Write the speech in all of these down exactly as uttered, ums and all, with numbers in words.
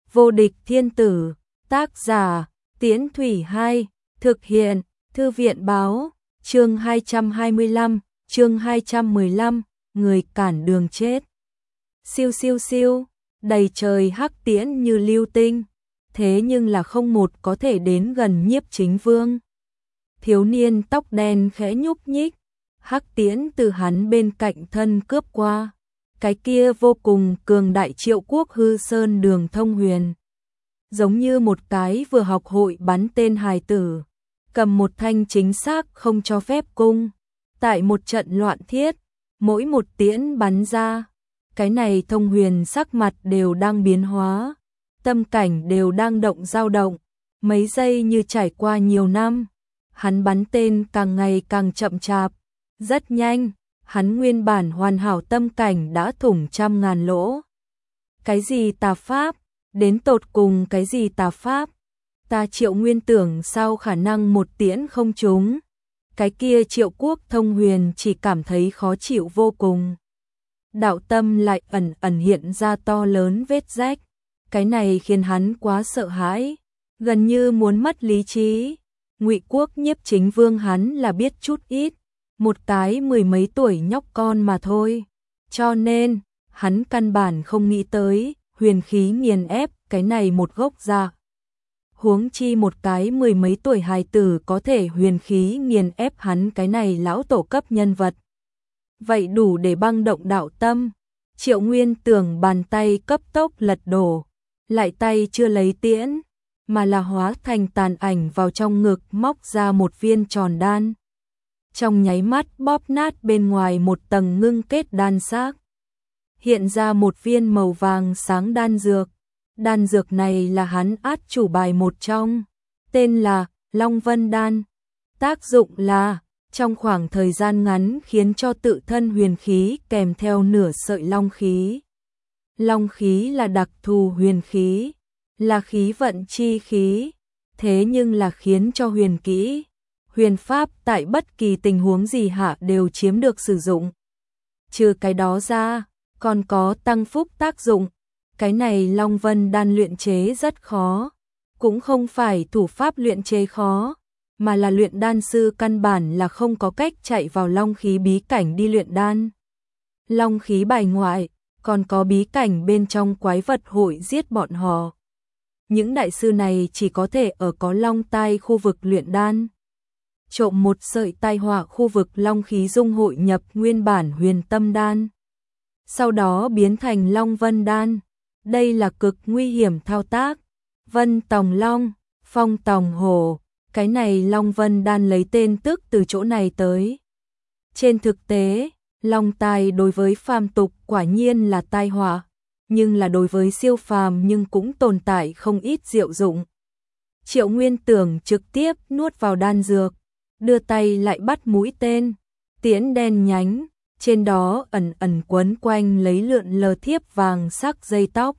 Vô địch thiên tử, tác giả, Tiễn Thủy hai, thực hiện, Thư viện báo, chương hai trăm hai mươi lăm, chương hai trăm mười lăm, người cản đường chết. Siêu siêu siêu, đầy trời hắc tiễn như lưu tinh, thế nhưng là không một có thể đến gần Nhiếp Chính Vương. Thiếu niên tóc đen khẽ nhúc nhích, hắc tiễn từ hắn bên cạnh thân cướp qua. Cái kia vô cùng cường đại Triệu Quốc hư sơn đường thông huyền. Giống như một cái vừa học hội bắn tên hài tử, cầm một thanh chính xác không cho phép cung. Tại một trận loạn thiết, mỗi một tiễn bắn ra, cái này thông huyền sắc mặt đều đang biến hóa, tâm cảnh đều đang động dao động, mấy giây như trải qua nhiều năm. Hắn bắn tên càng ngày càng chậm chạp, rất nhanh, hắn nguyên bản hoàn hảo tâm cảnh đã thủng trăm ngàn lỗ. Cái gì tà pháp? Đến tột cùng cái gì tà pháp? Ta Triệu Nguyên tưởng sao khả năng một tiễn không trúng. Cái kia Triệu Quốc thông huyền chỉ cảm thấy khó chịu vô cùng. Đạo tâm lại ẩn ẩn hiện ra to lớn vết rách. Cái này khiến hắn quá sợ hãi, gần như muốn mất lý trí. Ngụy Quốc Nhiếp Chính Vương hắn là biết chút ít, một cái mười mấy tuổi nhóc con mà thôi. Cho nên, hắn căn bản không nghĩ tới huyền khí nghiền ép cái này một gốc ra. Huống chi một cái mười mấy tuổi hài tử có thể huyền khí nghiền ép hắn cái này lão tổ cấp nhân vật. Vậy đủ để băng động đạo tâm. Triệu Nguyên tưởng bàn tay cấp tốc lật đổ, lại tay chưa lấy tiễn, mà là hóa thành tàn ảnh vào trong ngực móc ra một viên tròn đan. Trong nháy mắt bóp nát bên ngoài một tầng ngưng kết đan xác, hiện ra một viên màu vàng sáng đan dược. Đan dược này là hắn át chủ bài một trong, tên là Long Vân Đan. Tác dụng là, trong khoảng thời gian ngắn khiến cho tự thân huyền khí kèm theo nửa sợi long khí. Long khí là đặc thù huyền khí, là khí vận chi khí, thế nhưng là khiến cho huyền kỹ, huyền pháp tại bất kỳ tình huống gì hạ đều chiếm được sử dụng. Trừ cái đó ra, còn có tăng phúc tác dụng. Cái này Long Vân Đan luyện chế rất khó, cũng không phải thủ pháp luyện chế khó, mà là luyện đan sư căn bản là không có cách chạy vào long khí bí cảnh đi luyện đan. Long khí bài ngoại, còn có bí cảnh bên trong quái vật hội giết bọn họ. Những đại sư này chỉ có thể ở có long tai khu vực luyện đan. Trộm một sợi tai họa khu vực long khí dung hội nhập nguyên bản huyền tâm đan, sau đó biến thành Long Vân Đan. Đây là cực nguy hiểm thao tác. Vân Tòng Long, Phong Tòng Hổ, cái này Long Vân Đan lấy tên tức từ chỗ này tới. Trên thực tế, long tai đối với phàm tục quả nhiên là tai họa, nhưng là đối với siêu phàm nhưng cũng tồn tại không ít diệu dụng. Triệu Nguyên tưởng trực tiếp nuốt vào đan dược, đưa tay lại bắt mũi tên, tiễn đen nhánh, trên đó ẩn ẩn quấn quanh lấy lượn lờ thiếp vàng sắc dây tóc.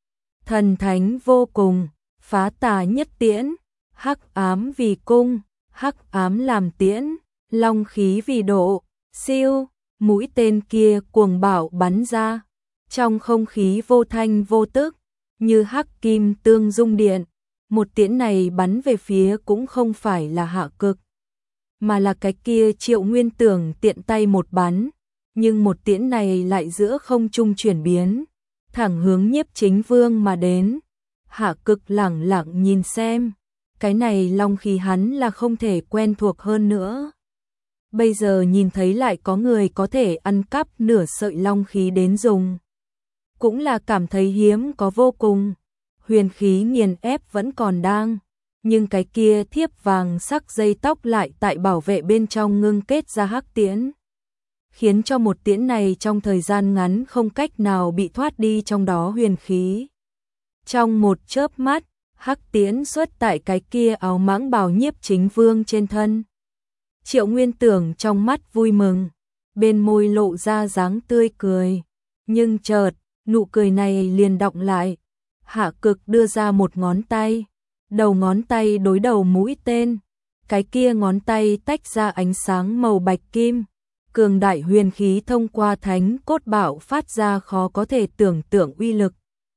Thần thánh vô cùng, phá tà nhất tiễn, hắc ám vì cung, hắc ám làm tiễn, long khí vì độ, siêu, mũi tên kia cuồng bạo bắn ra, trong không khí vô thanh vô tức, như hắc kim tương dung điện. Một tiễn này bắn về phía cũng không phải là hạ cực, mà là cái kia Triệu Nguyên tưởng tiện tay một bắn, nhưng một tiễn này lại giữa không trung chuyển biến, thẳng hướng Nhiếp Chính Vương mà đến. Hạ cực lẳng lặng nhìn xem, cái này long khí hắn là không thể quen thuộc hơn nữa. Bây giờ nhìn thấy lại có người có thể ăn cắp nửa sợi long khí đến dùng, cũng là cảm thấy hiếm có vô cùng. Huyền khí nghiền ép vẫn còn đang, nhưng cái kia thiếp vàng sắc dây tóc lại tại bảo vệ bên trong ngưng kết ra hắc tiễn, khiến cho một tiễn này trong thời gian ngắn không cách nào bị thoát đi trong đó huyền khí. Trong một chớp mắt, hắc tiễn xuất tại cái kia áo mãng bào Nhiếp Chính Vương trên thân. Triệu Nguyên tưởng trong mắt vui mừng, bên môi lộ ra dáng tươi cười, nhưng chợt, nụ cười này liền đọng lại. Hạ cực đưa ra một ngón tay, đầu ngón tay đối đầu mũi tên, cái kia ngón tay tách ra ánh sáng màu bạch kim, cường đại huyền khí thông qua thánh cốt bảo phát ra khó có thể tưởng tượng uy lực.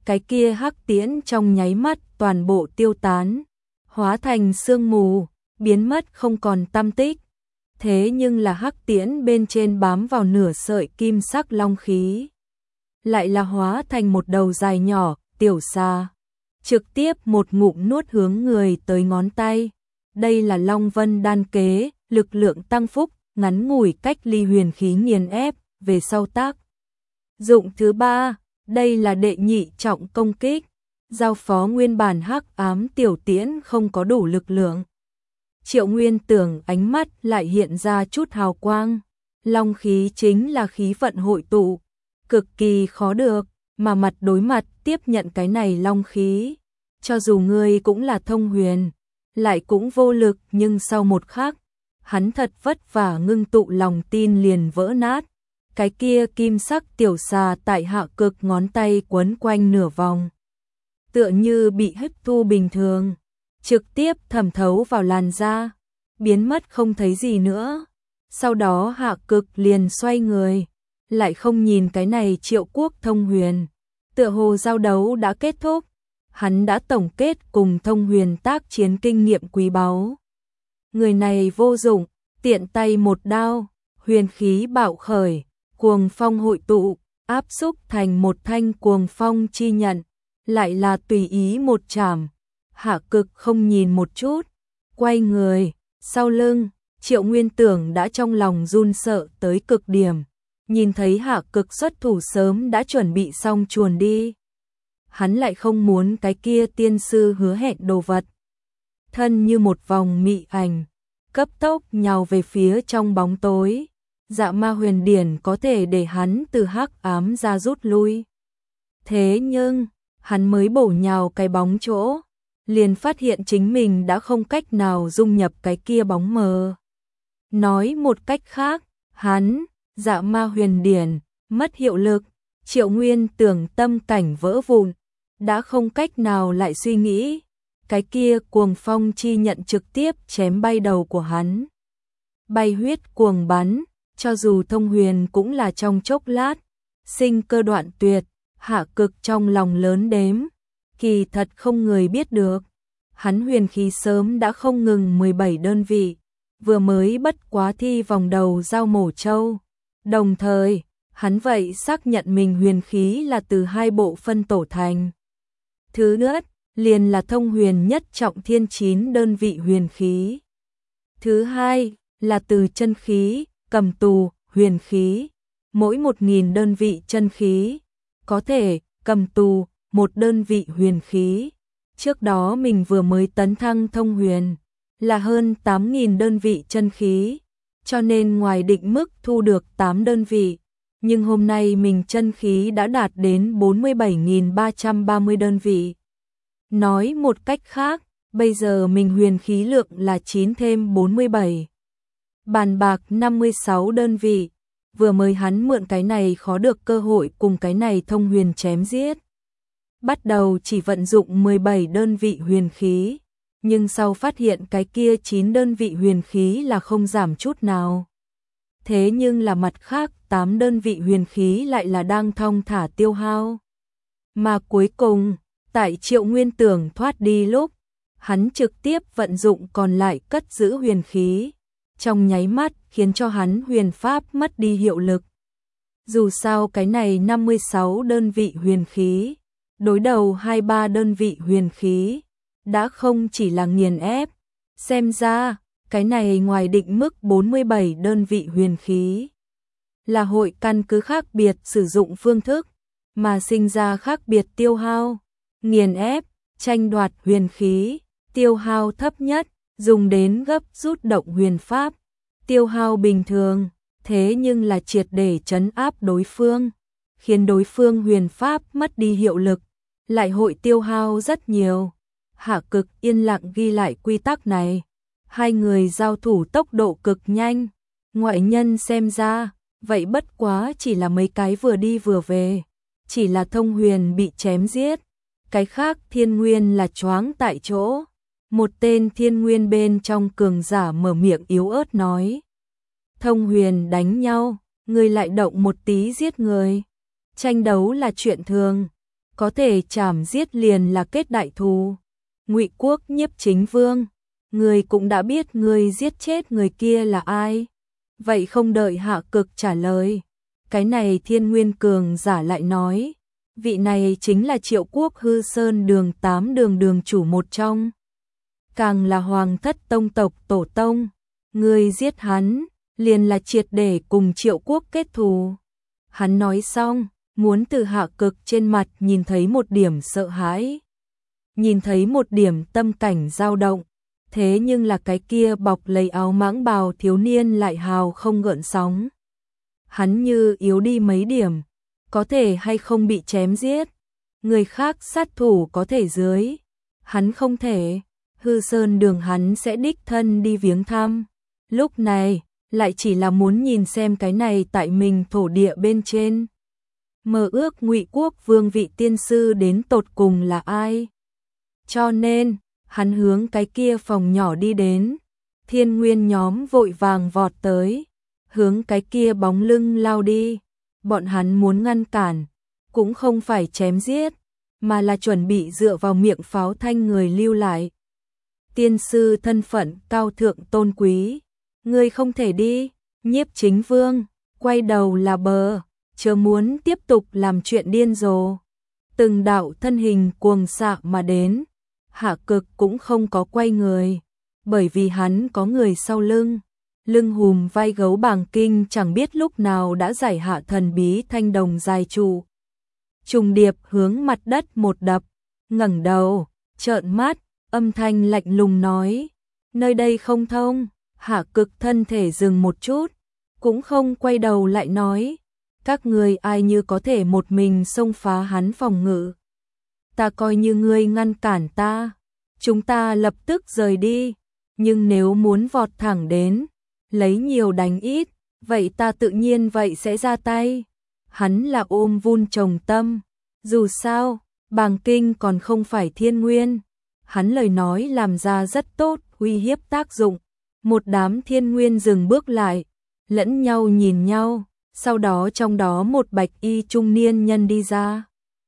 cái kia hắc tiễn trong nháy mắt toàn bộ tiêu tán, hóa thành sương mù, biến mất không còn tăm tích. Thế nhưng là hắc tiễn bên trên bám vào nửa sợi kim sắc long khí, lại là hóa thành một đầu dài nhỏ, tiểu xà, trực tiếp một ngụm nuốt hướng người tới ngón tay. Đây là Long Vân đan kế, lực lượng tăng phúc, ngắn ngủi cách ly huyền khí nghiền ép, về sau tác. Dụng thứ ba, đây là đệ nhị trọng công kích, giao phó nguyên bản hắc ám tiểu tiễn không có đủ lực lượng. Triệu Nguyên Tưởng ánh mắt lại hiện ra chút hào quang, long khí chính là khí vận hội tụ, cực kỳ khó được, mà mặt đối mặt tiếp nhận cái này long khí. Cho dù ngươi cũng là thông huyền, lại cũng vô lực, nhưng sau một khắc, hắn thật vất vả ngưng tụ lòng tin liền vỡ nát. Cái kia kim sắc tiểu xà tại hạ cực ngón tay quấn quanh nửa vòng, tựa như bị hấp thu bình thường, trực tiếp thẩm thấu vào làn da, biến mất không thấy gì nữa. Sau đó hạ cực liền xoay người, lại không nhìn cái này Triệu Quốc thông huyền, tựa hồ giao đấu đã kết thúc. Hắn đã tổng kết cùng thông huyền tác chiến kinh nghiệm quý báu. Người này vô dụng, tiện tay một đao, huyền khí bạo khởi, cuồng phong hội tụ, áp xúc thành một thanh cuồng phong chi nhận, lại là tùy ý một chảm. Hạ cực không nhìn một chút, quay người, sau lưng, Triệu Nguyên Tưởng đã trong lòng run sợ tới cực điểm, nhìn thấy hạ cực xuất thủ sớm đã chuẩn bị xong chuồn đi. Hắn lại không muốn cái kia tiên sư hứa hẹn đồ vật. Thân như một vòng mị ảnh, cấp tốc nhào về phía trong bóng tối. Dạ ma huyền điển có thể để hắn từ hắc ám ra rút lui. Thế nhưng, hắn mới bổ nhào cái bóng chỗ, liền phát hiện chính mình đã không cách nào dung nhập cái kia bóng mờ. Nói một cách khác, hắn, dạ ma huyền điển, mất hiệu lực. Triệu Nguyên Tưởng tâm cảnh vỡ vụn, đã không cách nào lại suy nghĩ. Cái kia cuồng phong chi nhận trực tiếp chém bay đầu của hắn. Bay huyết cuồng bắn, cho dù thông huyền cũng là trong chốc lát, sinh cơ đoạn tuyệt. Hạ cực trong lòng lớn đếm, kỳ thật không người biết được. Hắn huyền khí sớm đã không ngừng mười bảy đơn vị, vừa mới bất quá thi vòng đầu giao mổ châu. Đồng thời, hắn vậy xác nhận mình huyền khí là từ hai bộ phân tổ thành. Thứ nữa, liền là thông huyền nhất trọng thiên chín đơn vị huyền khí. Thứ hai, là từ chân khí, cầm tù, huyền khí. Mỗi một nghìn đơn vị chân khí, có thể cầm tù một đơn vị huyền khí. Trước đó mình vừa mới tấn thăng thông huyền, là hơn tám nghìn đơn vị chân khí, cho nên ngoài định mức thu được tám đơn vị. Nhưng hôm nay mình chân khí đã đạt đến bốn mươi bảy nghìn ba trăm ba mươi đơn vị. Nói một cách khác, bây giờ mình huyền khí lượng là chín thêm bốn mươi bảy. Bàn bạc năm mươi sáu đơn vị, vừa mới hắn mượn cái này khó được cơ hội cùng cái này thông huyền chém giết. Bắt đầu chỉ vận dụng mười bảy đơn vị huyền khí, nhưng sau phát hiện cái kia chín đơn vị huyền khí là không giảm chút nào. Thế nhưng là mặt khác tám đơn vị huyền khí lại là đang thong thả tiêu hao. Mà cuối cùng, tại Triệu Nguyên Tưởng thoát đi lúc, hắn trực tiếp vận dụng còn lại cất giữ huyền khí, trong nháy mắt khiến cho hắn huyền pháp mất đi hiệu lực. Dù sao cái này năm mươi sáu đơn vị huyền khí, đối đầu hai mươi ba đơn vị huyền khí, đã không chỉ là nghiền ép, xem ra cái này ngoài định mức bốn mươi bảy đơn vị huyền khí, là hội căn cứ khác biệt sử dụng phương thức, mà sinh ra khác biệt tiêu hao. Nghiền ép, tranh đoạt huyền khí, tiêu hao thấp nhất, dùng đến gấp rút động huyền pháp, tiêu hao bình thường, thế nhưng là triệt để trấn áp đối phương, khiến đối phương huyền pháp mất đi hiệu lực, lại hội tiêu hao rất nhiều. Hạ cực yên lặng ghi lại quy tắc này. Hai người giao thủ tốc độ cực nhanh, ngoại nhân xem ra, vậy bất quá chỉ là mấy cái vừa đi vừa về, chỉ là thông huyền bị chém giết, cái khác thiên nguyên là choáng tại chỗ. Một tên thiên nguyên bên trong cường giả mở miệng yếu ớt nói: thông huyền đánh nhau, người lại động một tí giết người, tranh đấu là chuyện thường. có thể chảm giết liền là kết đại thù. Ngụy Quốc Nhiếp Chính Vương, người cũng đã biết người giết chết người kia là ai. Vậy không đợi Hạ Cực trả lời, cái này Thiên Nguyên cường giả lại nói, vị này chính là Triệu Quốc Hư Sơn đường tám đường đường chủ một trong, càng là Hoàng thất tông tộc tổ tông, người giết hắn, liền là triệt để cùng Triệu Quốc kết thù. Hắn nói xong, muốn từ Hạ Cực trên mặt nhìn thấy một điểm sợ hãi, nhìn thấy một điểm tâm cảnh dao động, thế nhưng là cái kia bọc lấy áo mãng bào thiếu niên lại hào không gợn sóng. Hắn như yếu đi mấy điểm, có thể hay không bị chém giết, người khác sát thủ có thể dưới, hắn không thể. Hư Sơn đường hắn sẽ đích thân đi viếng thăm, lúc này lại chỉ là muốn nhìn xem cái này tại mình thổ địa bên trên mơ ước Ngụy Quốc vương vị tiên sư đến tột cùng là ai. Cho nên hắn hướng cái kia phòng nhỏ đi đến, Thiên Nguyên nhóm vội vàng vọt tới, hướng cái kia bóng lưng lao đi. Bọn hắn muốn ngăn cản, cũng không phải chém giết, mà là chuẩn bị dựa vào miệng pháo thanh người lưu lại. Tiên sư thân phận cao thượng tôn quý, ngươi không thể đi. Nhiếp Chính Vương quay đầu là bờ, chớ muốn tiếp tục làm chuyện điên rồ. Từng đạo thân hình cuồng xạ mà đến, Hạ Cực cũng không có quay người, bởi vì hắn có người sau lưng. Lưng hùm vai gấu Bàng Kinh chẳng biết lúc nào đã giải hạ thần bí thanh đồng dài trụ. Trùng điệp hướng mặt đất một đập, ngẩng đầu, trợn mắt, âm thanh lạnh lùng nói, nơi đây không thông. Hạ Cực thân thể dừng một chút, cũng không quay đầu lại nói, các người ai như có thể một mình xông phá hắn phòng ngự. Ta coi như ngươi ngăn cản ta, chúng ta lập tức rời đi, nhưng nếu muốn vọt thẳng đến, lấy nhiều đánh ít, vậy ta tự nhiên vậy sẽ ra tay. Hắn là ôm vun trồng tâm, dù sao, Bàng Kinh còn không phải Thiên Nguyên. Hắn lời nói làm ra rất tốt, uy hiếp tác dụng. Một đám Thiên Nguyên dừng bước lại, lẫn nhau nhìn nhau, sau đó trong đó một bạch y trung niên nhân đi ra,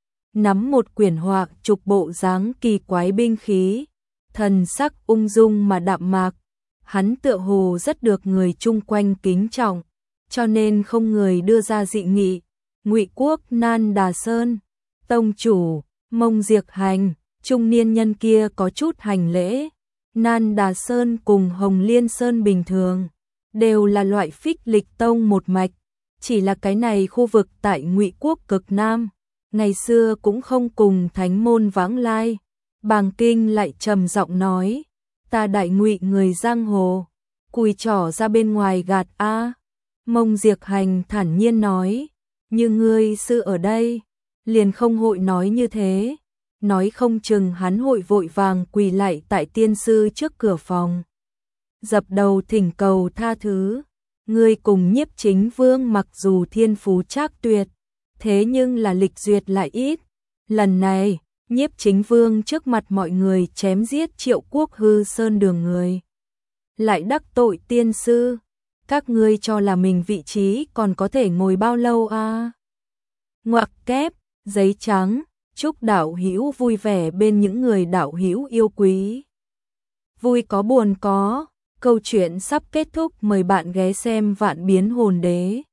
nắm một quyển họa trục bộ dáng kỳ quái binh khí, thần sắc ung dung mà đạm mạc. Hắn tựa hồ rất được người chung quanh kính trọng, cho nên không người đưa ra dị nghị. Ngụy Quốc Nan Đà Sơn, tông chủ, Mông Diệt Hành, trung niên nhân kia có chút hành lễ. Nan Đà Sơn cùng Hồng Liên Sơn bình thường, đều là loại Phích Lịch tông một mạch, chỉ là cái này khu vực tại Ngụy Quốc cực Nam, ngày xưa cũng không cùng thánh môn vãng lai. Bàng Kinh lại trầm giọng nói, ta đại Ngụy người giang hồ, cùi trỏ ra bên ngoài gạt a. Mông Diệt Hành thản nhiên nói, như ngươi sư ở đây, liền không hội nói như thế. Nói không chừng hắn hội vội vàng quỳ lại tại tiên sư trước cửa phòng, dập đầu thỉnh cầu tha thứ. Ngươi cùng Nhiếp Chính Vương mặc dù thiên phú trác tuyệt, thế nhưng là lịch duyệt lại ít. Lần này, Nhiếp Chính Vương trước mặt mọi người chém giết Triệu Quốc Hư Sơn đường người, lại đắc tội tiên sư. Các ngươi cho là mình vị trí còn có thể ngồi bao lâu a? À? Ngoặc kép, giấy trắng. Chúc đạo hữu vui vẻ bên những người đạo hữu yêu quý. Vui có buồn có, câu chuyện sắp kết thúc, mời bạn ghé xem Vạn Biến Hồn Đế.